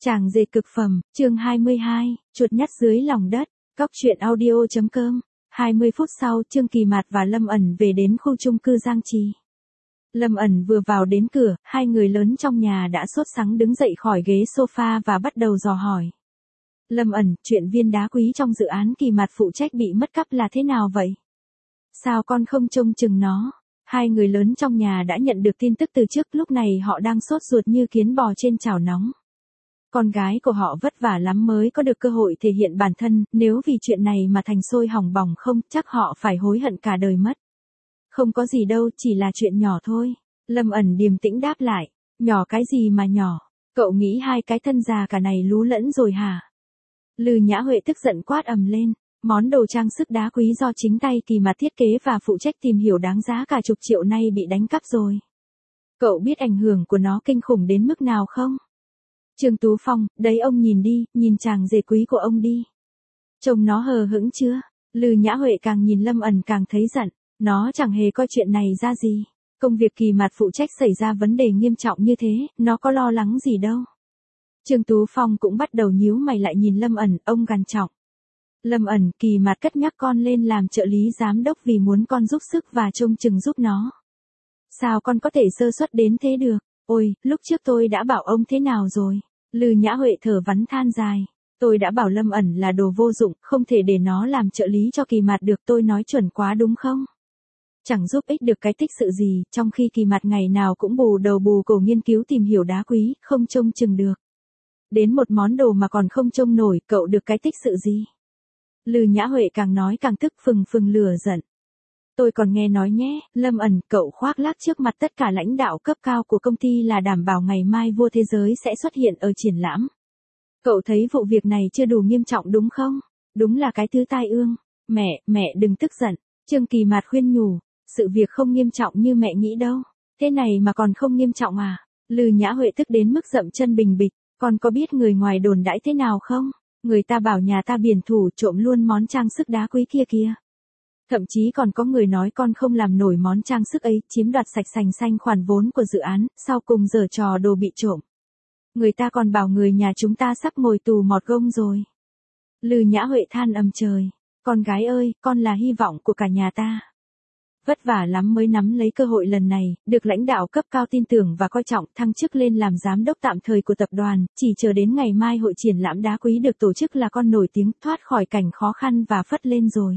Chàng dệt cực phẩm, chương 22, chuột nhắt dưới lòng đất, cóc truyện audio.com. 20 phút sau, Trương Kỳ Mạt và Lâm ẩn về đến khu chung cư Giang Trì. Lâm ẩn vừa vào đến cửa, hai người lớn trong nhà đã sốt sắng đứng dậy khỏi ghế sofa và bắt đầu dò hỏi. Lâm ẩn, chuyện viên đá quý trong dự án Kỳ Mạt phụ trách bị mất cắp là thế nào vậy? Sao con không trông chừng nó? Hai người lớn trong nhà đã nhận được tin tức từ trước, lúc này họ đang sốt ruột như kiến bò trên chảo nóng. Con gái của họ vất vả lắm mới có được cơ hội thể hiện bản thân, nếu vì chuyện này mà thành sôi hỏng bỏng không, chắc họ phải hối hận cả đời mất. Không có gì đâu, chỉ là chuyện nhỏ thôi. Lâm ẩn điềm tĩnh đáp lại. Nhỏ cái gì mà nhỏ? Cậu nghĩ hai cái thân già cả này lú lẫn rồi hả? Lư Nhã Huệ tức giận quát ầm lên. Món đồ trang sức đá quý do chính tay Kỳ Mạt thiết kế và phụ trách tìm hiểu đáng giá cả chục triệu nay bị đánh cắp rồi. Cậu biết ảnh hưởng của nó kinh khủng đến mức nào không? Trương Tú Phong, đấy ông nhìn đi, nhìn chàng rể quý của ông đi. Trông nó hờ hững chưa? Lư Nhã Huệ càng nhìn Lâm ẩn càng thấy giận. Nó chẳng hề coi chuyện này ra gì. Công việc Kỳ Mạt phụ trách xảy ra vấn đề nghiêm trọng như thế, nó có lo lắng gì đâu. Trương Tú Phong cũng bắt đầu nhíu mày lại nhìn Lâm ẩn, ông gằn giọng. Lâm ẩn, Kỳ Mạt cất nhắc con lên làm trợ lý giám đốc vì muốn con giúp sức và trông chừng giúp nó. Sao con có thể sơ suất đến thế được? Ôi, lúc trước tôi đã bảo ông thế nào rồi? Lư Nhã Huệ thở vắn than dài. Tôi đã bảo Lâm ẩn là đồ vô dụng, không thể để nó làm trợ lý cho Kỳ Mạt được, tôi nói chuẩn quá đúng không? Chẳng giúp ích được cái tích sự gì, trong khi Kỳ Mạt ngày nào cũng bù đầu bù cổ nghiên cứu tìm hiểu đá quý, không trông chừng được. Đến một món đồ mà còn không trông nổi, cậu được cái tích sự gì? Lư Nhã Huệ càng nói càng tức phừng phừng lửa giận. Tôi còn nghe nói nhé, Lâm ẩn, cậu khoác lác trước mặt tất cả lãnh đạo cấp cao của công ty là đảm bảo ngày mai vua thế giới sẽ xuất hiện ở triển lãm. Cậu thấy vụ việc này chưa đủ nghiêm trọng đúng không? Đúng là cái thứ tai ương. Mẹ đừng tức giận. Trương Kỳ Mạt khuyên nhủ, sự việc không nghiêm trọng như mẹ nghĩ đâu. Thế này mà còn không nghiêm trọng à? Lư Nhã Huệ tức đến mức dậm chân bình bịch. Con có biết người ngoài đồn đãi thế nào không? Người ta bảo nhà ta biển thủ trộm luôn món trang sức đá quý kia kìa. Thậm chí còn có người nói con không làm nổi món trang sức ấy, chiếm đoạt sạch sành xanh khoản vốn của dự án, sau cùng giở trò đồ bị trộm. Người ta còn bảo người nhà chúng ta sắp ngồi tù mọt gông rồi. Lư Nhã Huệ than ầm trời. Con gái ơi, con là hy vọng của cả nhà ta. Vất vả lắm mới nắm lấy cơ hội lần này, được lãnh đạo cấp cao tin tưởng và coi trọng, thăng chức lên làm giám đốc tạm thời của tập đoàn, chỉ chờ đến ngày mai hội triển lãm đá quý được tổ chức là con nổi tiếng, thoát khỏi cảnh khó khăn và phất lên rồi.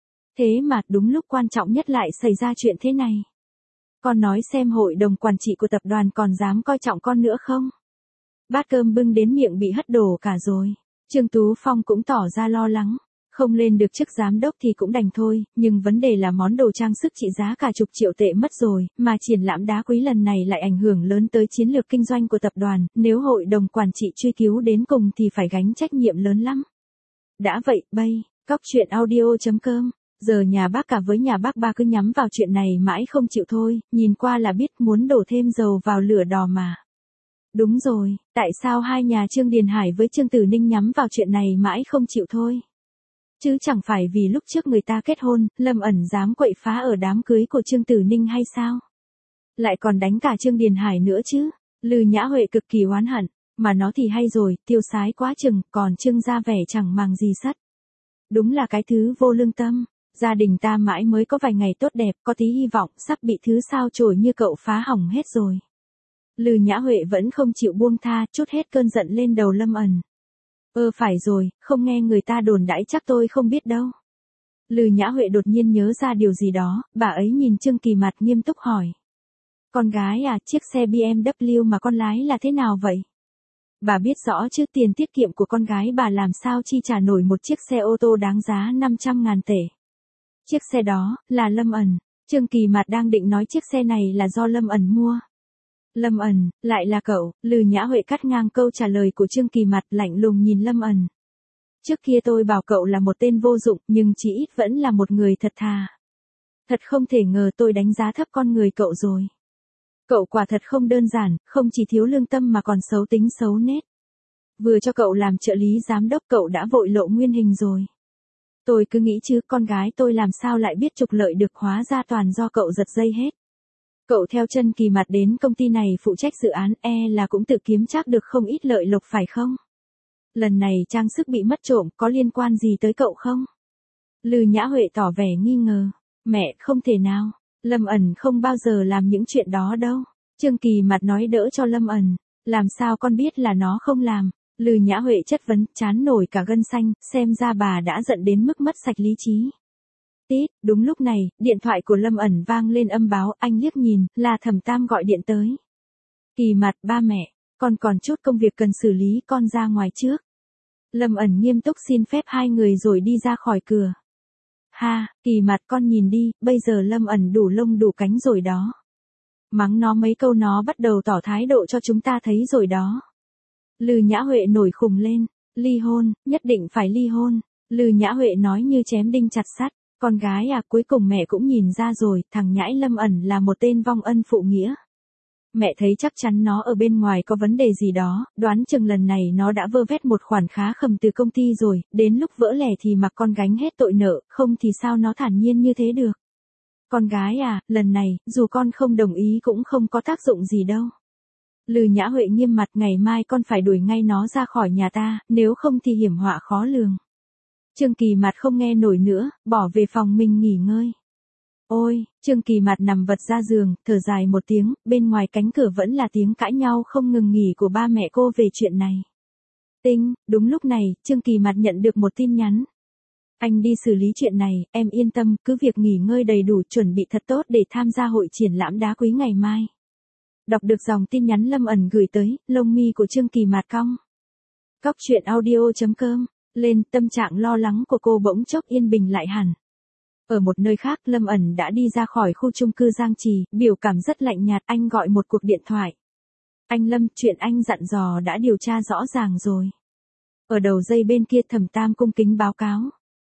Thế mà đúng lúc quan trọng nhất lại xảy ra chuyện thế này. Con nói xem hội đồng quản trị của tập đoàn còn dám coi trọng con nữa không? Bát cơm bưng đến miệng bị hất đổ cả rồi. Trương Tú Phong cũng tỏ ra lo lắng. Không lên được chức giám đốc thì cũng đành thôi, nhưng vấn đề là món đồ trang sức trị giá cả chục triệu tệ mất rồi, mà triển lãm đá quý lần này lại ảnh hưởng lớn tới chiến lược kinh doanh của tập đoàn, nếu hội đồng quản trị truy cứu đến cùng thì phải gánh trách nhiệm lớn lắm. Đã vậy, cóc truyện audio.com. Giờ nhà bác cả với nhà bác ba cứ nhắm vào chuyện này mãi không chịu thôi, nhìn qua là biết muốn đổ thêm dầu vào lửa đỏ mà. Đúng rồi, tại sao hai nhà Trương Điền Hải với Trương Tử Ninh nhắm vào chuyện này mãi không chịu thôi? Chứ chẳng phải vì lúc trước người ta kết hôn, Lâm ẩn dám quậy phá ở đám cưới của Trương Tử Ninh hay sao? Lại còn đánh cả Trương Điền Hải nữa chứ? Lư Nhã Huệ cực kỳ oán hận, mà nó thì hay rồi, tiêu sái quá chừng, còn Trương ra vẻ chẳng màng gì sắt. Đúng là cái thứ vô lương tâm. Gia đình ta mãi mới có vài ngày tốt đẹp, có tí hy vọng, sắp bị thứ sao chổi như cậu phá hỏng hết rồi. Lư Nhã Huệ vẫn không chịu buông tha, trút hết cơn giận lên đầu Lâm ẩn. Phải rồi, không nghe người ta đồn đãi chắc tôi không biết đâu. Lư Nhã Huệ đột nhiên nhớ ra điều gì đó, bà ấy nhìn Trương Kỳ Mạt nghiêm túc hỏi. Con gái à, chiếc xe BMW mà con lái là thế nào vậy? Bà biết rõ chứ, tiền tiết kiệm của con gái bà làm sao chi trả nổi một chiếc xe ô tô đáng giá 500.000 tệ. Chiếc xe đó, là Lâm ẩn. Trương Kỳ Mạt đang định nói chiếc xe này là do Lâm ẩn mua. Lâm ẩn, lại là cậu? Lư Nhã Huệ cắt ngang câu trả lời của Trương Kỳ Mạt, lạnh lùng nhìn Lâm ẩn. Trước kia tôi bảo cậu là một tên vô dụng, nhưng chỉ ít vẫn là một người thật thà. Thật không thể ngờ tôi đánh giá thấp con người cậu rồi. Cậu quả thật không đơn giản, không chỉ thiếu lương tâm mà còn xấu tính xấu nết. Vừa cho cậu làm trợ lý giám đốc cậu đã vội lộ nguyên hình rồi. Tôi cứ nghĩ chứ, con gái tôi làm sao lại biết trục lợi được, hóa ra toàn do cậu giật dây hết. Cậu theo chân Kỳ Mạt đến công ty này phụ trách dự án là cũng tự kiếm chắc được không ít lợi lộc phải không? Lần này trang sức bị mất trộm có liên quan gì tới cậu không? Lư Nhã Huệ tỏ vẻ nghi ngờ. Mẹ, không thể nào. Lâm ẩn không bao giờ làm những chuyện đó đâu. Trương Kỳ Mạt nói đỡ cho Lâm ẩn. Làm sao con biết là nó không làm? Lư Nhã Huệ chất vấn, chán nổi cả gân xanh, xem ra bà đã giận đến mức mất sạch lý trí. Tít, đúng lúc này, điện thoại của Lâm ẩn vang lên âm báo, anh liếc nhìn, là Thẩm Tam gọi điện tới. Kỳ Mạt, ba mẹ, con còn chút công việc cần xử lý, con ra ngoài trước. Lâm ẩn nghiêm túc xin phép hai người rồi đi ra khỏi cửa. Ha, Kỳ Mạt con nhìn đi, bây giờ Lâm ẩn đủ lông đủ cánh rồi đó. Mắng nó mấy câu nó bắt đầu tỏ thái độ cho chúng ta thấy rồi đó. Lư Nhã Huệ nổi khùng lên, ly hôn, nhất định phải ly hôn. Lư Nhã Huệ nói như chém đinh chặt sắt, con gái à, cuối cùng mẹ cũng nhìn ra rồi, thằng nhãi Lâm ẩn là một tên vong ân phụ nghĩa. Mẹ thấy chắc chắn nó ở bên ngoài có vấn đề gì đó, đoán chừng lần này nó đã vơ vét một khoản khá khẩm từ công ty rồi, đến lúc vỡ lẻ thì mặc con gánh hết tội nợ, không thì sao nó thản nhiên như thế được. Con gái à, lần này, dù con không đồng ý cũng không có tác dụng gì đâu. Lư Nhã Huệ nghiêm mặt, ngày mai con phải đuổi ngay nó ra khỏi nhà ta, nếu không thì hiểm họa khó lường. Trương Kỳ Mạt không nghe nổi nữa, bỏ về phòng mình nghỉ ngơi. Ôi, Trương Kỳ Mạt nằm vật ra giường, thở dài một tiếng, bên ngoài cánh cửa vẫn là tiếng cãi nhau không ngừng nghỉ của ba mẹ cô về chuyện này. Tinh, đúng lúc này, Trương Kỳ Mạt nhận được một tin nhắn. Anh đi xử lý chuyện này, em yên tâm, cứ việc nghỉ ngơi đầy đủ, chuẩn bị thật tốt để tham gia hội triển lãm đá quý ngày mai. Đọc được dòng tin nhắn Lâm ẩn gửi tới, lông mi của Trương Kỳ Mạt cong. Cóc truyện audio.com, lên, tâm trạng lo lắng của cô bỗng chốc yên bình lại hẳn. Ở một nơi khác, Lâm ẩn đã đi ra khỏi khu chung cư Giang Trì, biểu cảm rất lạnh nhạt, anh gọi một cuộc điện thoại. Anh Lâm, chuyện anh dặn dò đã điều tra rõ ràng rồi. Ở đầu dây bên kia Thẩm Tam cung kính báo cáo.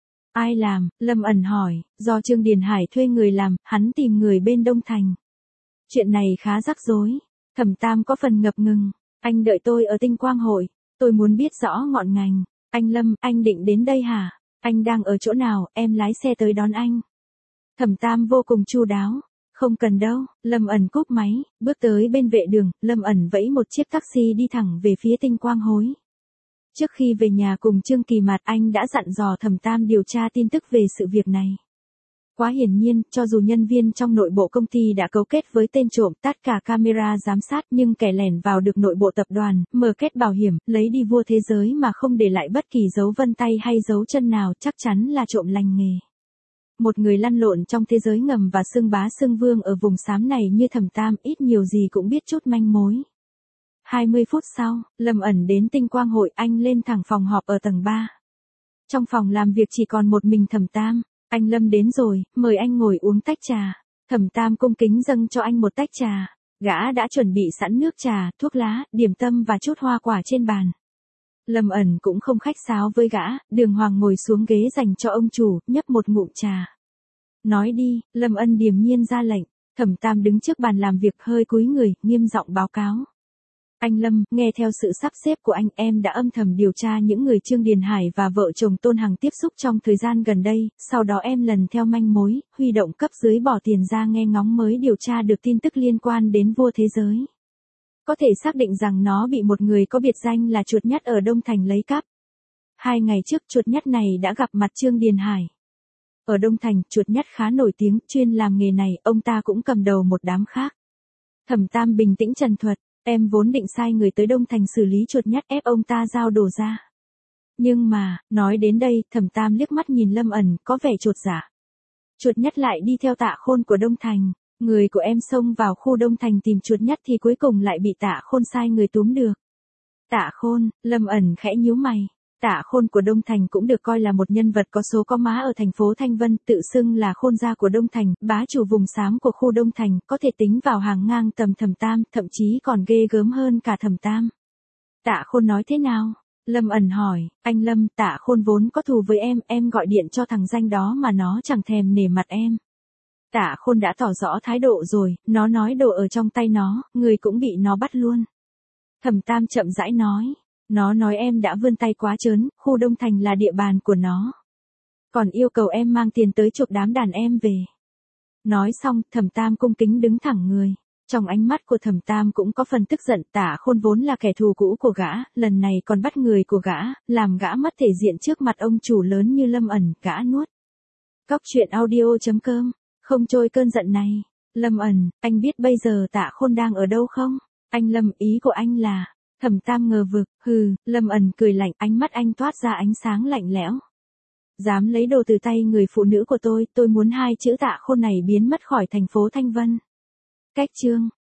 Ai làm? Lâm ẩn hỏi, do Trương Điền Hải thuê người làm, hắn tìm người bên Đông Thành. Chuyện này khá rắc rối. Thẩm Tam có phần ngập ngừng. Anh đợi tôi ở Tinh Quang Hội. Tôi muốn biết rõ ngọn ngành. Anh Lâm, anh định đến đây hả? Anh đang ở chỗ nào, em lái xe tới đón anh. Thẩm Tam vô cùng chu đáo. Không cần đâu, Lâm ẩn cúp máy, bước tới bên vệ đường, Lâm ẩn vẫy một chiếc taxi đi thẳng về phía Tinh Quang Hối. Trước khi về nhà cùng Trương Kỳ Mạt, anh đã dặn dò Thẩm Tam điều tra tin tức về sự việc này. Quá hiển nhiên, cho dù nhân viên trong nội bộ công ty đã cấu kết với tên trộm, tắt cả camera giám sát, nhưng kẻ lẻn vào được nội bộ tập đoàn, mở kết bảo hiểm, lấy đi vua thế giới mà không để lại bất kỳ dấu vân tay hay dấu chân nào, chắc chắn là trộm lành nghề. Một người lăn lộn trong thế giới ngầm và xưng bá xưng vương ở vùng xám này như Thẩm Tam, ít nhiều gì cũng biết chút manh mối. 20 phút sau, Lâm ẩn đến Tinh Quang Hội, anh lên thẳng phòng họp ở tầng 3. Trong phòng làm việc chỉ còn một mình Thẩm Tam. Anh Lâm đến rồi, mời anh ngồi uống tách trà. Thẩm Tam cung kính dâng cho anh một tách trà. Gã đã chuẩn bị sẵn nước trà, thuốc lá, điểm tâm và chút hoa quả trên bàn. Lâm ẩn cũng không khách sáo với gã, đường hoàng ngồi xuống ghế dành cho ông chủ, nhấp một ngụm trà. Nói đi, Lâm ân điềm nhiên ra lệnh. Thẩm Tam đứng trước bàn làm việc hơi cúi người, nghiêm giọng báo cáo. Anh Lâm, nghe theo sự sắp xếp của anh, em đã âm thầm điều tra những người Trương Điền Hải và vợ chồng Tôn Hằng tiếp xúc trong thời gian gần đây, sau đó em lần theo manh mối, huy động cấp dưới bỏ tiền ra nghe ngóng mới điều tra được tin tức liên quan đến vua thế giới. Có thể xác định rằng nó bị một người có biệt danh là Chuột Nhắt ở Đông Thành lấy cắp. 2 ngày trước Chuột Nhắt này đã gặp mặt Trương Điền Hải. Ở Đông Thành, Chuột Nhắt khá nổi tiếng, chuyên làm nghề này, ông ta cũng cầm đầu một đám khác. Thẩm Tam bình tĩnh trần thuật. Em vốn định sai người tới Đông Thành xử lý Chuột Nhắt, ép ông ta giao đồ ra. Nhưng mà, nói đến đây, Thẩm Tam liếc mắt nhìn Lâm ẩn, có vẻ chột dạ. Chuột Nhắt lại đi theo Tạ Khôn của Đông Thành. Người của em xông vào khu Đông Thành tìm Chuột Nhắt thì cuối cùng lại bị Tạ Khôn sai người túm được. Tạ Khôn, Lâm ẩn khẽ nhíu mày. Tạ Khôn của Đông Thành cũng được coi là một nhân vật có số có má ở thành phố Thanh Vân, tự xưng là Khôn gia của Đông Thành, bá chủ vùng xám của khu Đông Thành, có thể tính vào hàng ngang tầm Thẩm Tam, thậm chí còn ghê gớm hơn cả Thẩm Tam. Tạ Khôn nói thế nào? Lâm ẩn hỏi, anh Lâm, Tạ Khôn vốn có thù với em gọi điện cho thằng danh đó mà nó chẳng thèm nể mặt em. Tạ Khôn đã tỏ rõ thái độ rồi, nó nói đồ ở trong tay nó, người cũng bị nó bắt luôn. Thẩm Tam chậm rãi nói. Nó nói em đã vươn tay quá trớn, khu Đông Thành là địa bàn của nó. Còn yêu cầu em mang tiền tới chụp đám đàn em về. Nói xong, Thẩm Tam cung kính đứng thẳng người. Trong ánh mắt của Thẩm Tam cũng có phần tức giận, Tạ Khôn vốn là kẻ thù cũ của gã, lần này còn bắt người của gã, làm gã mất thể diện trước mặt ông chủ lớn như Lâm ẩn, gã nuốt. Cóc truyện audio.com, không trôi cơn giận này. Lâm ẩn, anh biết bây giờ Tạ Khôn đang ở đâu không? Anh Lâm, ý của anh là... Thẩm Tam ngờ vực, hừ, Lâm ẩn cười lạnh, ánh mắt anh toát ra ánh sáng lạnh lẽo. Dám lấy đồ từ tay người phụ nữ của tôi muốn hai chữ Tạ Khôn này biến mất khỏi thành phố Thanh Vân. Cách chương